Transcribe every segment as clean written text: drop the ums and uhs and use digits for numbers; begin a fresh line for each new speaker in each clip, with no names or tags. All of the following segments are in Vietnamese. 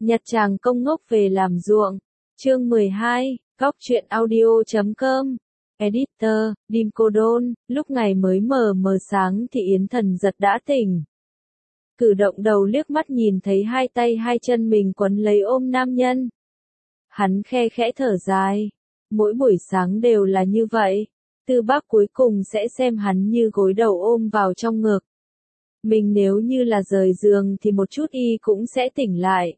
Nhặt chàng công ngốc về làm ruộng. Chương 12, Góc truyện audio.com. Editor, Dim Cô Đôn. Lúc ngày mới mờ mờ sáng thì Yến Thần Giật đã tỉnh. Cử động đầu liếc mắt nhìn thấy hai tay hai chân mình quấn lấy ôm nam nhân. Hắn khe khẽ thở dài. Mỗi buổi sáng đều là như vậy. Tư Bác cuối cùng sẽ xem hắn như gối đầu ôm vào trong ngực. Mình nếu như là rời giường thì một chút y cũng sẽ tỉnh lại.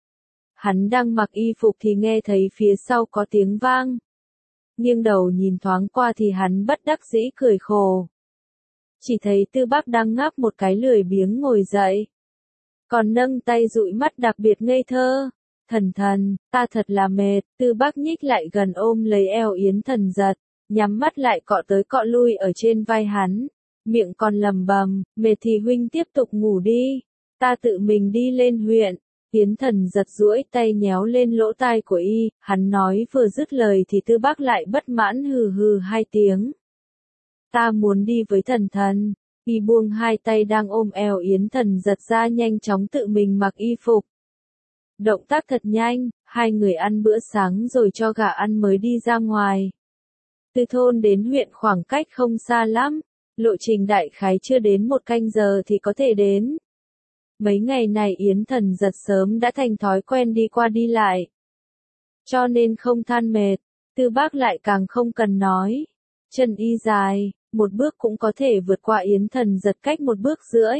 Hắn đang mặc y phục thì nghe thấy phía sau có tiếng vang. Nghiêng đầu nhìn thoáng qua thì hắn bất đắc dĩ cười khổ. Chỉ thấy Tư Bác đang ngáp một cái lười biếng ngồi dậy. Còn nâng tay dụi mắt đặc biệt ngây thơ. Thần thần, ta thật là mệt. Tư Bác nhích lại gần ôm lấy eo Yến Thần Giật, nhắm mắt lại cọ tới cọ lui ở trên vai hắn. Miệng còn lầm bầm, mệt thì huynh tiếp tục ngủ đi. Ta tự mình đi lên huyện. Yến Thần Giật duỗi tay nhéo lên lỗ tai của y, hắn nói vừa dứt lời thì Tư Bác lại bất mãn hừ hừ hai tiếng. Ta muốn đi với thần thần. Y buông hai tay đang ôm eo Yến Thần Giật ra nhanh chóng tự mình mặc y phục. Động tác thật nhanh, hai người ăn bữa sáng rồi cho gà ăn mới đi ra ngoài. Từ thôn đến huyện khoảng cách không xa lắm, lộ trình đại khái chưa đến 1 canh giờ thì có thể đến. Mấy ngày này Yến Thần Giật sớm đã thành thói quen đi qua đi lại. Cho nên không than mệt, Tư Bác lại càng không cần nói. Chân y dài, một bước cũng có thể vượt qua Yến Thần Giật cách 1 bước rưỡi.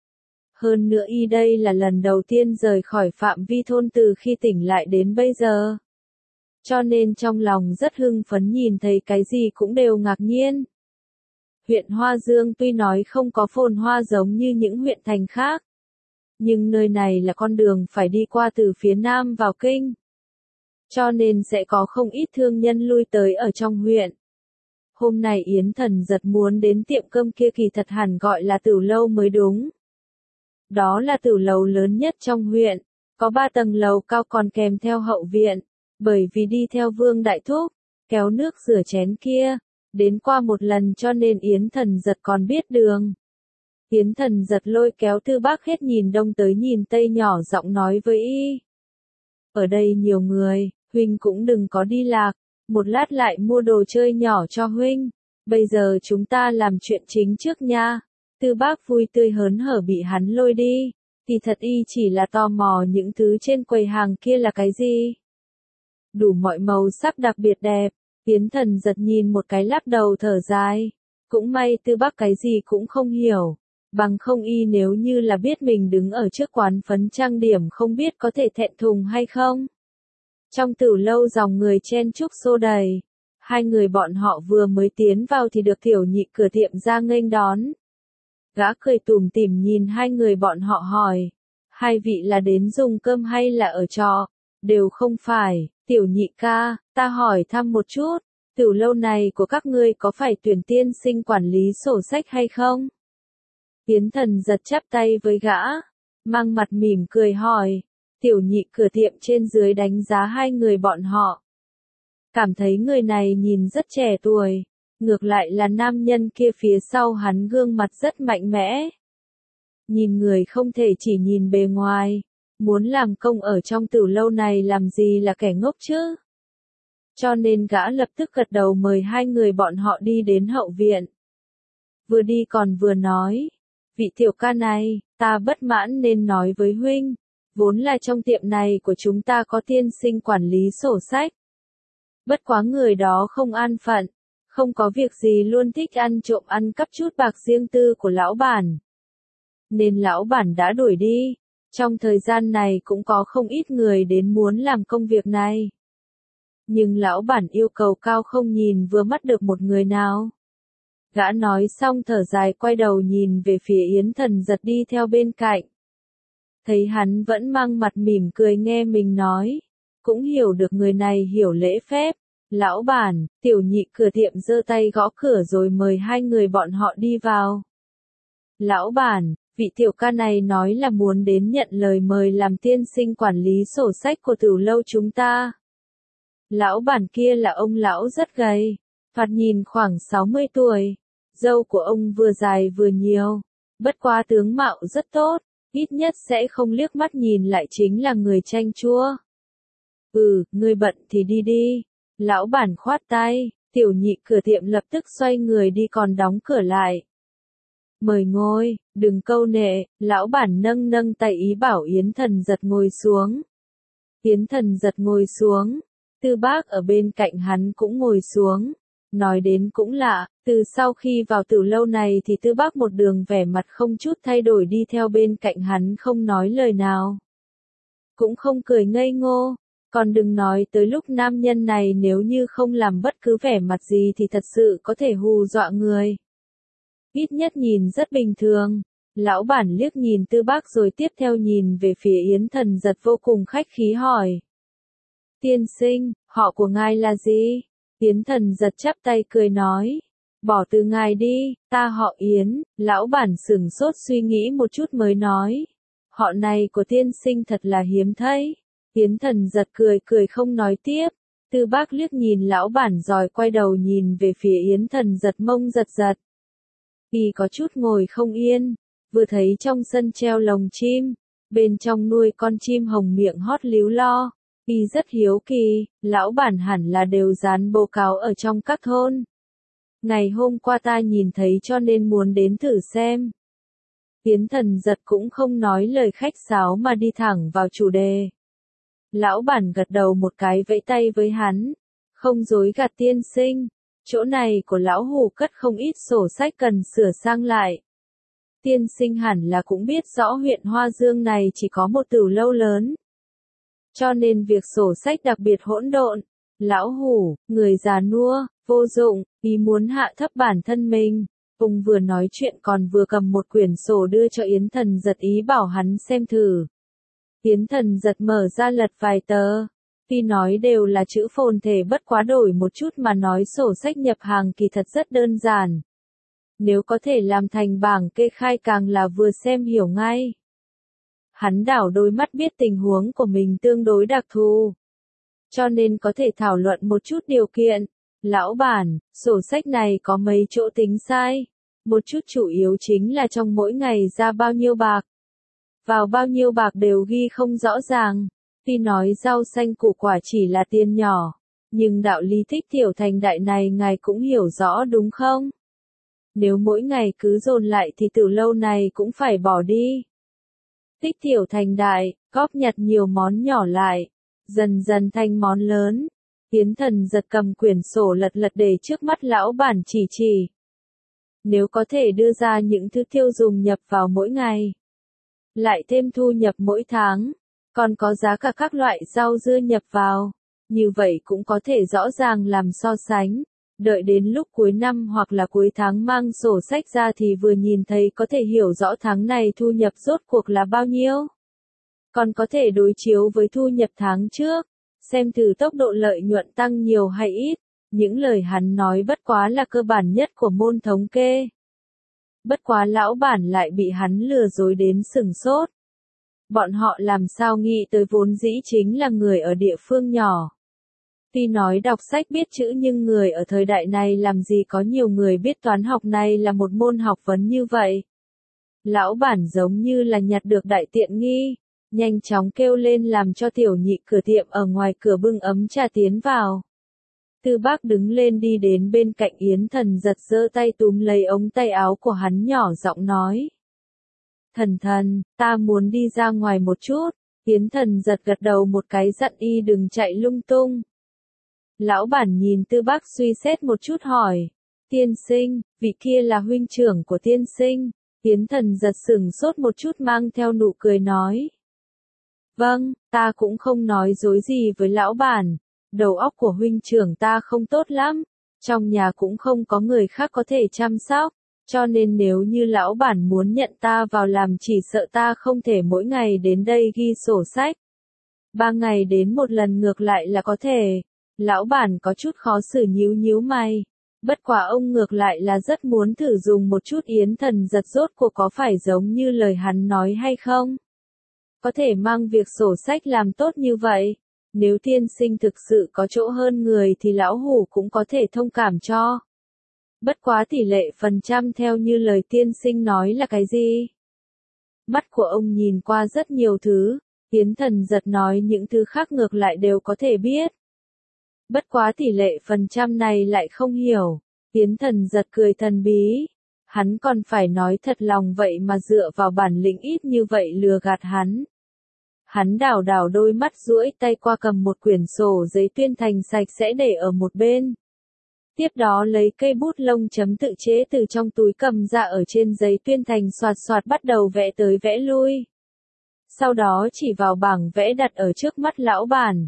Hơn nữa y đây là lần đầu tiên rời khỏi phạm vi thôn từ khi tỉnh lại đến bây giờ. Cho nên trong lòng rất hưng phấn nhìn thấy cái gì cũng đều ngạc nhiên. Huyện Hoa Dương tuy nói không có phồn hoa giống như những huyện thành khác. Nhưng nơi này là con đường phải đi qua từ phía nam vào kinh. Cho nên sẽ có không ít thương nhân lui tới ở trong huyện. Hôm nay Yến Thần Giật muốn đến tiệm cơm kia kỳ thật hẳn gọi là Tửu Lâu mới đúng. Đó là tửu lầu lớn nhất trong huyện, có 3 tầng lầu cao còn kèm theo hậu viện, bởi vì đi theo Vương Đại Thúc, kéo nước rửa chén kia, đến qua một lần cho nên Yến Thần Giật còn biết đường. Yến Thần Giật lôi kéo Tư Bác hết nhìn đông tới nhìn tây nhỏ giọng nói với y. Ở đây nhiều người, huynh cũng đừng có đi lạc, một lát lại mua đồ chơi nhỏ cho huynh, bây giờ chúng ta làm chuyện chính trước nha. Tư Bác vui tươi hớn hở bị hắn lôi đi, thì thật y chỉ là tò mò những thứ trên quầy hàng kia là cái gì. Đủ mọi màu sắc đặc biệt đẹp, Yến Thần Giật nhìn một cái lắc đầu thở dài. Cũng may Tư Bác cái gì cũng không hiểu, bằng không y nếu như là biết mình đứng ở trước quán phấn trang điểm không biết có thể thẹn thùng hay không. Trong Tửu Lâu dòng người chen chúc xô đầy, hai người bọn họ vừa mới tiến vào thì được tiểu nhị cửa tiệm ra nghênh đón. Gã cười tủm tỉm nhìn hai người bọn họ hỏi, hai vị là đến dùng cơm hay là ở trọ? Đều không phải, tiểu nhị ca, ta hỏi thăm một chút, Tửu Lâu này của các ngươi có phải tuyển tiên sinh quản lý sổ sách hay không? Yến Thần Giật chắp tay với gã, mang mặt mỉm cười hỏi, tiểu nhị cửa tiệm trên dưới đánh giá hai người bọn họ. Cảm thấy người này nhìn rất trẻ tuổi. Ngược lại là nam nhân kia phía sau hắn gương mặt rất mạnh mẽ. Nhìn người không thể chỉ nhìn bề ngoài, muốn làm công ở trong Tửu Lâu này làm gì là kẻ ngốc chứ. Cho nên gã lập tức gật đầu mời hai người bọn họ đi đến hậu viện. Vừa đi còn vừa nói, vị tiểu ca này, ta bất mãn nên nói với huynh, vốn là trong tiệm này của chúng ta có tiên sinh quản lý sổ sách. Bất quá người đó không an phận. Không có việc gì luôn thích ăn trộm ăn cắp chút bạc riêng tư của lão bản. Nên lão bản đã đuổi đi. Trong thời gian này cũng có không ít người đến muốn làm công việc này. Nhưng lão bản yêu cầu cao không nhìn vừa mắt được một người nào. Gã nói xong thở dài quay đầu nhìn về phía Yến Thần Giật đi theo bên cạnh. Thấy hắn vẫn mang mặt mỉm cười nghe mình nói. Cũng hiểu được người này hiểu lễ phép. Lão bản, tiểu nhị cửa tiệm giơ tay gõ cửa rồi mời hai người bọn họ đi vào. Lão bản, vị tiểu ca này nói là muốn đến nhận lời mời làm tiên sinh quản lý sổ sách của Tửu Lâu chúng ta. Lão bản kia là ông lão rất gầy, thoạt nhìn khoảng 60 tuổi. Râu của ông vừa dài vừa nhiều, bất quá tướng mạo rất tốt, ít nhất sẽ không liếc mắt nhìn lại chính là người chanh chua. Ngươi bận thì đi đi. Lão bản khoát tay, tiểu nhị cửa tiệm lập tức xoay người đi còn đóng cửa lại. Mời ngồi, đừng câu nệ, lão bản nâng nâng tay ý bảo Yến Thần Giật ngồi xuống. Yến Thần Giật ngồi xuống, Tư Bác ở bên cạnh hắn cũng ngồi xuống. Nói đến cũng lạ, từ sau khi vào tử lâu này thì Tư Bác một đường vẻ mặt không chút thay đổi đi theo bên cạnh hắn không nói lời nào. Cũng không cười ngây ngô, còn đừng nói tới lúc nam nhân này nếu như không làm bất cứ vẻ mặt gì thì thật sự có thể hù dọa người. Ít nhất nhìn rất bình thường. Lão bản liếc nhìn Tư Bác rồi tiếp theo nhìn về phía Yến Thần Giật vô cùng khách khí hỏi. Tiên sinh, họ của ngài là gì? Yến Thần Giật chắp tay cười nói. Bỏ từ ngài đi, ta họ Yến. Lão bản sửng sốt suy nghĩ một chút mới nói. Họ này của tiên sinh thật là hiếm thấy. Yến Thần Giật cười cười không nói tiếp. Tư Bác liếc nhìn lão bản rồi quay đầu nhìn về phía Yến Thần Giật mông giật giật. Y có chút ngồi không yên, vừa thấy trong sân treo lồng chim, bên trong nuôi con chim hồng miệng hót líu lo. Y rất hiếu kỳ, lão bản hẳn là đều dán bố cáo ở trong các thôn. Ngày hôm qua ta nhìn thấy cho nên muốn đến thử xem. Yến Thần Giật cũng không nói lời khách sáo mà đi thẳng vào chủ đề. Lão bản gật đầu một cái vẫy tay với hắn. Không dối gạt tiên sinh. Chỗ này của lão hủ cất không ít sổ sách cần sửa sang lại. Tiên sinh hẳn là cũng biết rõ huyện Hoa Dương này chỉ có một tử lâu lớn. Cho nên việc sổ sách đặc biệt hỗn độn. Lão hủ, người già nua, vô dụng, ý muốn hạ thấp bản thân mình. Ông vừa nói chuyện còn vừa cầm một quyển sổ đưa cho Yến Thần Giật ý bảo hắn xem thử. Yến Thần Giật mở ra lật vài tờ. Tuy nói đều là chữ phồn thể bất quá đổi một chút mà nói sổ sách nhập hàng kỳ thật rất đơn giản. Nếu có thể làm thành bảng kê khai càng là vừa xem hiểu ngay. Hắn đảo đôi mắt biết tình huống của mình tương đối đặc thù. Cho nên có thể thảo luận một chút điều kiện. Lão bản, sổ sách này có mấy chỗ tính sai. Một chút chủ yếu chính là trong mỗi ngày ra bao nhiêu bạc. Vào bao nhiêu bạc đều ghi không rõ ràng. Tuy nói rau xanh củ quả chỉ là tiền nhỏ, nhưng đạo lý tích tiểu thành đại này ngài cũng hiểu rõ đúng không? Nếu mỗi ngày cứ dồn lại thì từ lâu này cũng phải bỏ đi. Tích tiểu thành đại, góp nhặt nhiều món nhỏ lại, dần dần thành món lớn. Yến Thần Giật cầm quyển sổ lật lật để trước mắt lão bản chỉ. Nếu có thể đưa ra những thứ tiêu dùng nhập vào mỗi ngày, lại thêm thu nhập mỗi tháng, còn có giá cả các loại rau dưa nhập vào, như vậy cũng có thể rõ ràng làm so sánh. Đợi đến lúc cuối năm hoặc là cuối tháng mang sổ sách ra thì vừa nhìn thấy có thể hiểu rõ tháng này thu nhập rốt cuộc là bao nhiêu. Còn có thể đối chiếu với thu nhập tháng trước, xem thử tốc độ lợi nhuận tăng nhiều hay ít. Những lời hắn nói bất quá là cơ bản nhất của môn thống kê. Bất quá lão bản lại bị hắn lừa dối đến sừng sốt. Bọn họ làm sao nghĩ tới vốn dĩ chính là người ở địa phương nhỏ. Tuy nói đọc sách biết chữ nhưng người ở thời đại này làm gì có nhiều người biết toán học này là một môn học vấn như vậy. Lão bản giống như là nhặt được đại tiện nghi, nhanh chóng kêu lên làm cho tiểu nhị cửa tiệm ở ngoài cửa bưng ấm trà tiến vào. Tư Bác đứng lên đi đến bên cạnh Yến Thần Giật giơ tay túm lấy ống tay áo của hắn nhỏ giọng nói. Thần, ta muốn đi ra ngoài một chút. Yến Thần Giật gật đầu một cái dặn y đừng chạy lung tung. Lão bản nhìn Tư Bác suy xét một chút hỏi. Tiên sinh, vị kia là huynh trưởng của tiên sinh. Yến Thần Giật sửng sốt một chút mang theo nụ cười nói. Vâng, ta cũng không nói dối gì với lão bản. Đầu óc của huynh trưởng ta không tốt lắm. Trong nhà cũng không có người khác có thể chăm sóc. Cho nên nếu như lão bản muốn nhận ta vào làm chỉ sợ ta không thể mỗi ngày đến đây ghi sổ sách. 3 ngày đến một lần ngược lại là có thể. Lão bản có chút khó xử nhíu mày. Bất quả ông ngược lại là rất muốn thử dùng một chút. Yến Thần Giật rốt cuộc có phải giống như lời hắn nói hay không? Có thể mang việc sổ sách làm tốt như vậy. Nếu tiên sinh thực sự có chỗ hơn người thì lão hủ cũng có thể thông cảm cho. Bất quá tỷ lệ phần trăm theo như lời tiên sinh nói là cái gì? Mắt của ông nhìn qua rất nhiều thứ, Yến Thần Giật nói những thứ khác ngược lại đều có thể biết. Bất quá tỷ lệ phần trăm này lại không hiểu. Yến Thần Giật cười thần bí. Hắn còn phải nói thật lòng vậy mà dựa vào bản lĩnh ít như vậy lừa gạt hắn. Hắn đảo đảo đôi mắt duỗi tay qua cầm một quyển sổ giấy tuyên thành sạch sẽ để ở một bên. Tiếp đó lấy cây bút lông chấm tự chế từ trong túi cầm ra ở trên giấy tuyên thành xoạt xoạt bắt đầu vẽ tới vẽ lui. Sau đó chỉ vào bảng vẽ đặt ở trước mắt lão bản.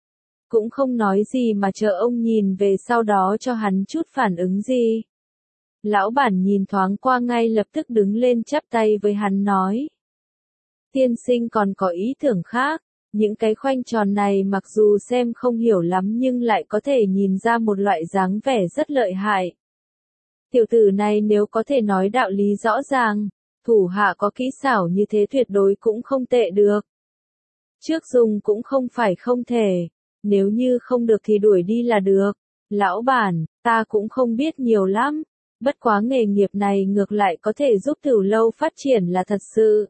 Cũng không nói gì mà chờ ông nhìn về sau đó cho hắn chút phản ứng gì. Lão bản nhìn thoáng qua ngay lập tức đứng lên chắp tay với hắn nói. Tiên sinh còn có ý tưởng khác, những cái khoanh tròn này mặc dù xem không hiểu lắm nhưng lại có thể nhìn ra một loại dáng vẻ rất lợi hại. Tiểu tử này nếu có thể nói đạo lý rõ ràng, thủ hạ có kỹ xảo như thế tuyệt đối cũng không tệ được. Trước dùng cũng không phải không thể, nếu như không được thì đuổi đi là được. Lão bản, ta cũng không biết nhiều lắm, bất quá nghề nghiệp này ngược lại có thể giúp Tử Lâu phát triển là thật sự.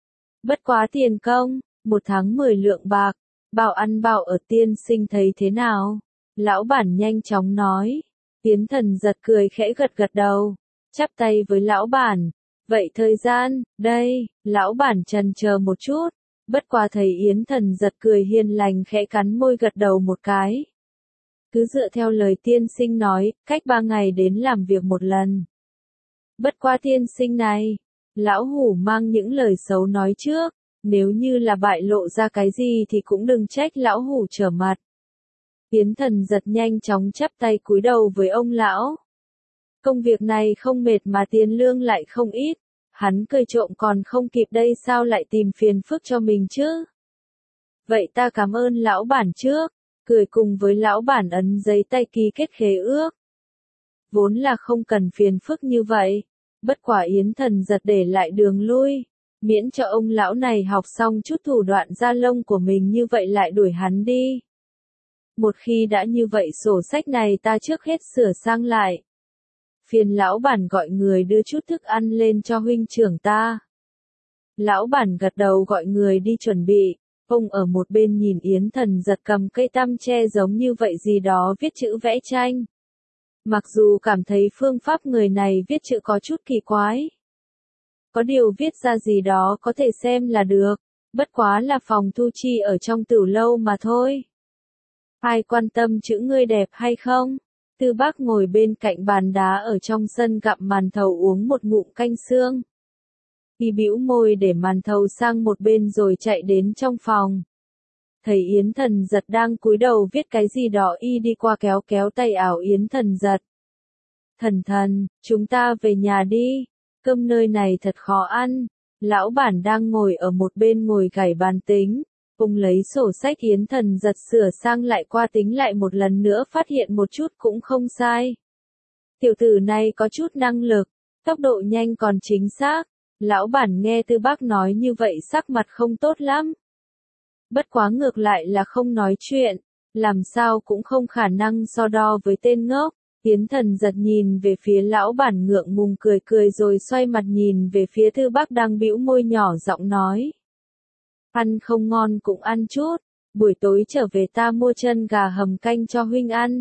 Bất quá tiền công, 1 tháng 10 lượng bạc, bao ăn bao ở tiên sinh thấy thế nào? Lão bản nhanh chóng nói. Yến Thần Giật cười khẽ gật gật đầu, chắp tay với lão bản. Vậy thời gian, đây, lão bản chần chờ một chút, bất quá thấy Yến Thần Giật cười hiền lành khẽ cắn môi gật đầu một cái. Cứ dựa theo lời tiên sinh nói, cách 3 ngày đến làm việc một lần. Bất quá tiên sinh này, lão hủ mang những lời xấu nói trước, nếu như là bại lộ ra cái gì thì cũng đừng trách lão hủ trở mặt. Yến Thần Giật nhanh chóng chắp tay cúi đầu với ông lão. Công việc này không mệt mà tiền lương lại không ít, hắn cười trộm còn không kịp đây sao lại tìm phiền phức cho mình chứ? Vậy ta cảm ơn lão bản trước, cười cùng với lão bản ấn giấy tay ký kết khế ước. Vốn là không cần phiền phức như vậy, bất quả Yến Thần Giật để lại đường lui, miễn cho ông lão này học xong chút thủ đoạn da lông của mình như vậy lại đuổi hắn đi. Một khi đã như vậy sổ sách này ta trước hết sửa sang lại. Phiền lão bản gọi người đưa chút thức ăn lên cho huynh trưởng ta. Lão bản gật đầu gọi người đi chuẩn bị, ông ở một bên nhìn Yến Thần Giật cầm cây tăm tre giống như vậy gì đó viết chữ vẽ tranh. Mặc dù cảm thấy phương pháp người này viết chữ có chút kỳ quái. Có điều viết ra gì đó có thể xem là được, bất quá là phòng thu chi ở trong Tử Lâu mà thôi. Ai quan tâm chữ ngươi đẹp hay không? Tư Bác ngồi bên cạnh bàn đá ở trong sân gặm màn thầu uống một ngụm canh xương. Y bĩu môi để màn thầu sang một bên rồi chạy đến trong phòng. Thấy Yến Thần Giật đang cúi đầu viết cái gì đó y đi qua kéo kéo tay áo Yến Thần Giật. Thần, chúng ta về nhà đi, cơm nơi này thật khó ăn. Lão bản đang ngồi ở một bên ngồi gảy bàn tính. Ông lấy sổ sách Yến Thần Giật sửa sang lại qua tính lại một lần nữa phát hiện một chút cũng không sai. Tiểu tử này có chút năng lực, tốc độ nhanh còn chính xác. Lão bản nghe Tư Bác nói như vậy sắc mặt không tốt lắm. Bất quá ngược lại là không nói chuyện, làm sao cũng không khả năng so đo với tên ngốc. Yến Thần Giật nhìn về phía lão bản ngượng ngùng cười cười rồi xoay mặt nhìn về phía Tư Bác đang bĩu môi nhỏ giọng nói. Ăn không ngon cũng ăn chút, buổi tối trở về ta mua chân gà hầm canh cho huynh ăn.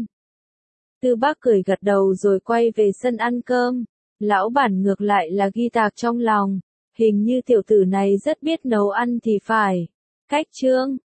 Tư Bác cười gật đầu rồi quay về sân ăn cơm. Lão bản ngược lại là ghi tạc trong lòng, hình như tiểu tử này rất biết nấu ăn thì phải. Cách chương